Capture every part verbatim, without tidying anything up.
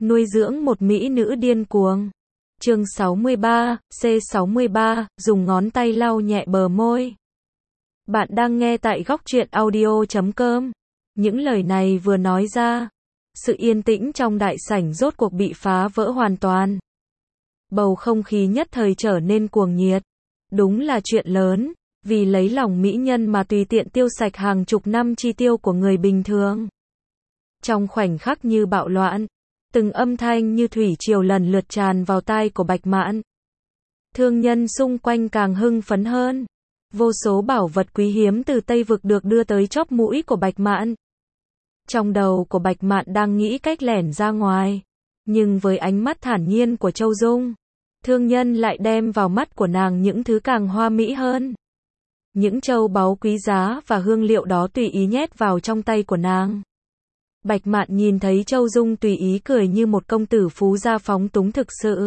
Nuôi dưỡng một mỹ nữ điên cuồng. Chương sáu mươi ba, C sáu mươi ba, dùng ngón tay lau nhẹ bờ môi. Bạn đang nghe tại góc truyện audio chấm com. Những lời này vừa nói ra, sự yên tĩnh trong đại sảnh rốt cuộc bị phá vỡ hoàn toàn. Bầu không khí nhất thời trở nên cuồng nhiệt. Đúng là chuyện lớn, vì lấy lòng mỹ nhân mà tùy tiện tiêu sạch hàng chục năm chi tiêu của người bình thường. Trong khoảnh khắc như bạo loạn, từng âm thanh như thủy triều lần lượt tràn vào tai của Bạch Mạn. Thương nhân xung quanh càng hưng phấn hơn. Vô số bảo vật quý hiếm từ Tây Vực được đưa tới chóp mũi của Bạch Mạn. Trong đầu của Bạch Mạn đang nghĩ cách lẻn ra ngoài, nhưng với ánh mắt thản nhiên của Châu Dung, thương nhân lại đem vào mắt của nàng những thứ càng hoa mỹ hơn. Những châu báu quý giá và hương liệu đó tùy ý nhét vào trong tay của nàng. Bạch Mạn nhìn thấy Châu Dung tùy ý cười như một công tử phú gia phóng túng thực sự.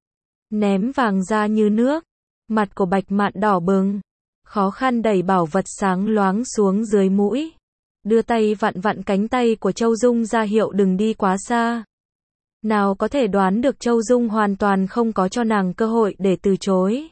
Ném vàng ra như nước, mặt của Bạch Mạn đỏ bừng, khó khăn đẩy bảo vật sáng loáng xuống dưới mũi, đưa tay vặn vặn cánh tay của Châu Dung ra hiệu đừng đi quá xa. Nào có thể đoán được Châu Dung hoàn toàn không có cho nàng cơ hội để từ chối.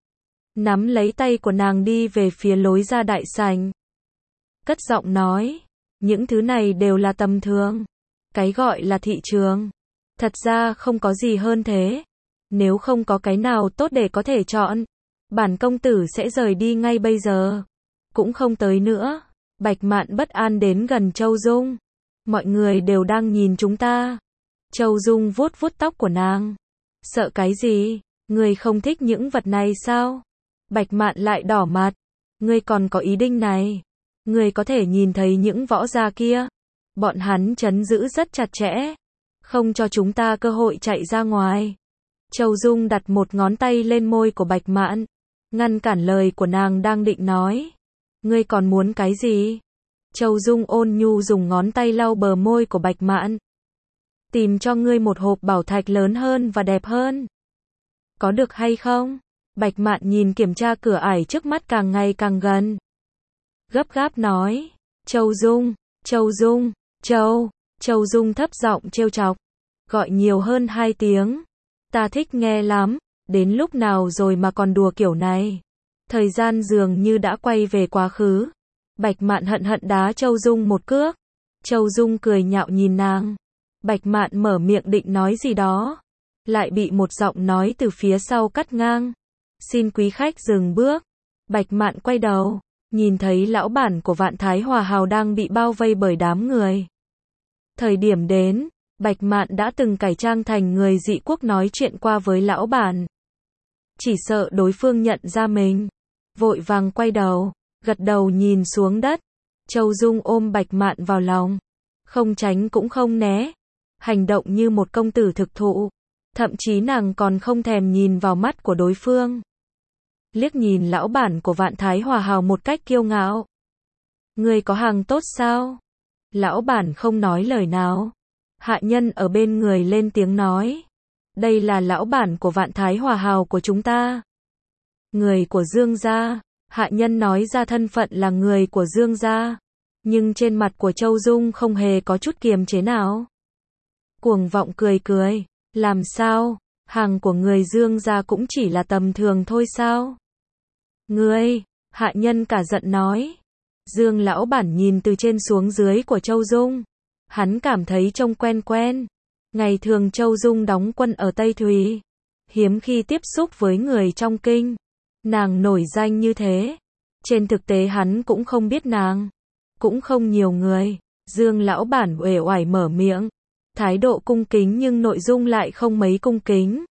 Nắm lấy tay của nàng đi về phía lối ra đại sảnh. Cất giọng nói, những thứ này đều là tầm thường. Cái gọi là thị trường, thật ra không có gì hơn thế. Nếu không có cái nào tốt để có thể chọn, bản công tử sẽ rời đi ngay bây giờ. Cũng không tới nữa. Bạch Mạn bất an đến gần Châu Dung. Mọi người đều đang nhìn chúng ta. Châu Dung vuốt vuốt tóc của nàng. Sợ cái gì? Ngươi không thích những vật này sao? Bạch Mạn lại đỏ mặt. Ngươi còn có ý định này. Ngươi có thể nhìn thấy những võ gia kia. Bọn hắn trấn giữ rất chặt chẽ, không cho chúng ta cơ hội chạy ra ngoài. Châu Dung đặt một ngón tay lên môi của Bạch Mạn, ngăn cản lời của nàng đang định nói. Ngươi còn muốn cái gì? Châu Dung ôn nhu dùng ngón tay lau bờ môi của Bạch Mạn. Tìm cho ngươi một hộp bảo thạch lớn hơn và đẹp hơn. Có được hay không? Bạch Mạn nhìn kiểm tra cửa ải trước mắt càng ngày càng gần. Gấp gáp nói. Châu Dung, Châu Dung, Châu. Châu Dung thấp giọng trêu chọc. Gọi nhiều hơn hai tiếng. Ta thích nghe lắm. Đến lúc nào rồi mà còn đùa kiểu này? Thời gian dường như đã quay về quá khứ. Bạch Mạn hận hận đá Châu Dung một cước. Châu Dung cười nhạo nhìn nàng. Bạch Mạn mở miệng định nói gì đó, lại bị một giọng nói từ phía sau cắt ngang. Xin quý khách dừng bước. Bạch Mạn quay đầu, nhìn thấy lão bản của Vạn Thái Hòa Hào đang bị bao vây bởi đám người. Thời điểm đến, Bạch Mạn đã từng cải trang thành người dị quốc nói chuyện qua với lão bản. Chỉ sợ đối phương nhận ra mình, vội vàng quay đầu, gật đầu nhìn xuống đất. Châu Dung ôm Bạch Mạn vào lòng, không tránh cũng không né, hành động như một công tử thực thụ. Thậm chí nàng còn không thèm nhìn vào mắt của đối phương. Liếc nhìn lão bản của Vạn Thái Hòa Hào một cách kiêu ngạo. Ngươi có hàng tốt sao? Lão bản không nói lời nào. Hạ nhân ở bên người lên tiếng nói. Đây là lão bản của Vạn Thái Hòa Hào của chúng ta. Người của Dương gia. Hạ nhân nói ra thân phận là người của Dương gia. Nhưng trên mặt của Châu Dung không hề có chút kiềm chế nào. Cuồng vọng cười cười. Làm sao? Hàng của người Dương gia cũng chỉ là tầm thường thôi sao? Ngươi, hạ nhân cả giận nói. Dương lão bản nhìn từ trên xuống dưới của Châu Dung. Hắn cảm thấy trông quen quen. Ngày thường Châu Dung đóng quân ở Tây Thùy, hiếm khi tiếp xúc với người trong kinh. Nàng nổi danh như thế. Trên thực tế hắn cũng không biết nàng. Cũng không nhiều người. Dương lão bản uể oải mở miệng. Thái độ cung kính nhưng nội dung lại không mấy cung kính.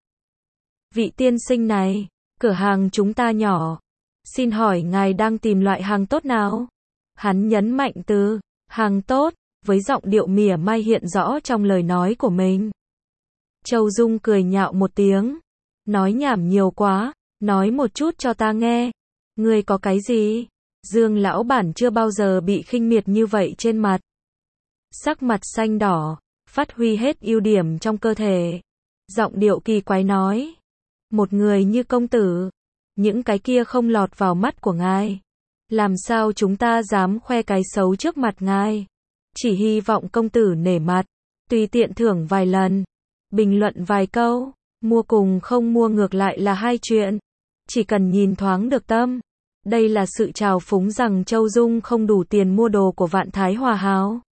Vị tiên sinh này, cửa hàng chúng ta nhỏ. Xin hỏi ngài đang tìm loại hàng tốt nào? Hắn nhấn mạnh từ hàng tốt, với giọng điệu mỉa mai hiện rõ trong lời nói của mình. Châu Dung cười nhạo một tiếng. Nói nhảm nhiều quá, nói một chút cho ta nghe. Ngươi có cái gì? Dương lão bản chưa bao giờ bị khinh miệt như vậy trên mặt. Sắc mặt xanh đỏ, phát huy hết ưu điểm trong cơ thể. Giọng điệu kỳ quái nói. Một người như công tử, những cái kia không lọt vào mắt của ngài. Làm sao chúng ta dám khoe cái xấu trước mặt ngài? Chỉ hy vọng công tử nể mặt, tùy tiện thưởng vài lần, bình luận vài câu, mua cùng không mua ngược lại là hai chuyện. Chỉ cần nhìn thoáng được tâm. Đây là sự trào phúng rằng Châu Dung không đủ tiền mua đồ của Vạn Thái Hòa Háo.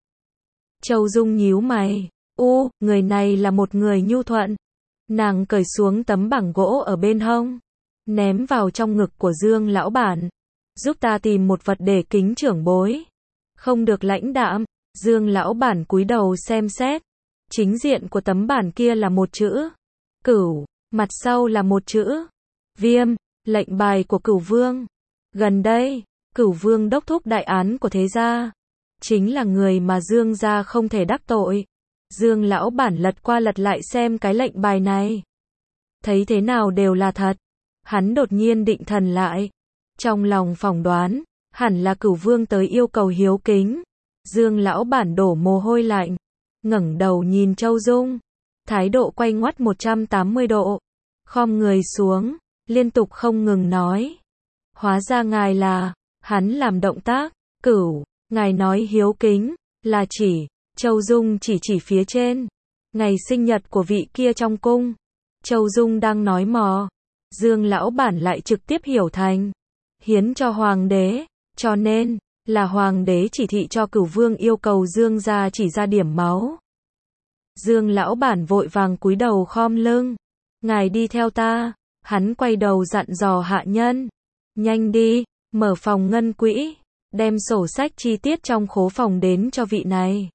Châu Dung nhíu mày, u, người này là một người nhu thuận. Nàng cởi xuống tấm bảng gỗ ở bên hông, ném vào trong ngực của Dương lão bản. Giúp ta tìm một vật để kính trưởng bối. Không được lãnh đạm. Dương lão bản cúi đầu xem xét. Chính diện của tấm bản kia là một chữ Cửu, mặt sau là một chữ Viêm, lệnh bài của Cửu Vương. Gần đây, Cửu Vương đốc thúc đại án của thế gia, chính là người mà Dương gia không thể đắc tội. Dương lão bản lật qua lật lại xem cái lệnh bài này. Thấy thế nào đều là thật. Hắn đột nhiên định thần lại. Trong lòng phỏng đoán, hẳn là Cửu Vương tới yêu cầu hiếu kính. Dương lão bản đổ mồ hôi lạnh, ngẩng đầu nhìn Châu Dung, thái độ quay ngoắt một trăm tám mươi độ, khom người xuống, liên tục không ngừng nói. Hóa ra ngài là, hắn làm động tác, Cửu, ngài nói hiếu kính, là chỉ, Châu Dung chỉ chỉ phía trên, ngày sinh nhật của vị kia trong cung. Châu Dung đang nói mò, Dương lão bản lại trực tiếp hiểu thành, hiến cho hoàng đế, cho nên, là hoàng đế chỉ thị cho Cửu Vương yêu cầu Dương gia chỉ ra điểm máu. Dương lão bản vội vàng cúi đầu khom lưng. Ngài đi theo ta. Hắn quay đầu dặn dò hạ nhân. Nhanh đi, mở phòng ngân quỹ, đem sổ sách chi tiết trong khố phòng đến cho vị này.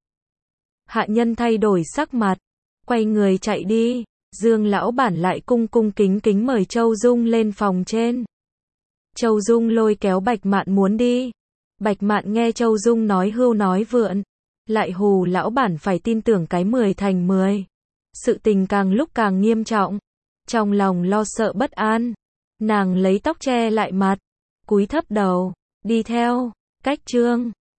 Hạ nhân thay đổi sắc mặt, quay người chạy đi. Dương lão bản lại cung cung kính kính mời Châu Dung lên phòng trên. Châu Dung lôi kéo Bạch Mạn muốn đi. Bạch Mạn nghe Châu Dung nói hưu nói vượn, lại hù lão bản phải tin tưởng cái mười thành mười. Sự tình càng lúc càng nghiêm trọng. Trong lòng lo sợ bất an, nàng lấy tóc che lại mặt, cúi thấp đầu, đi theo, cách Trương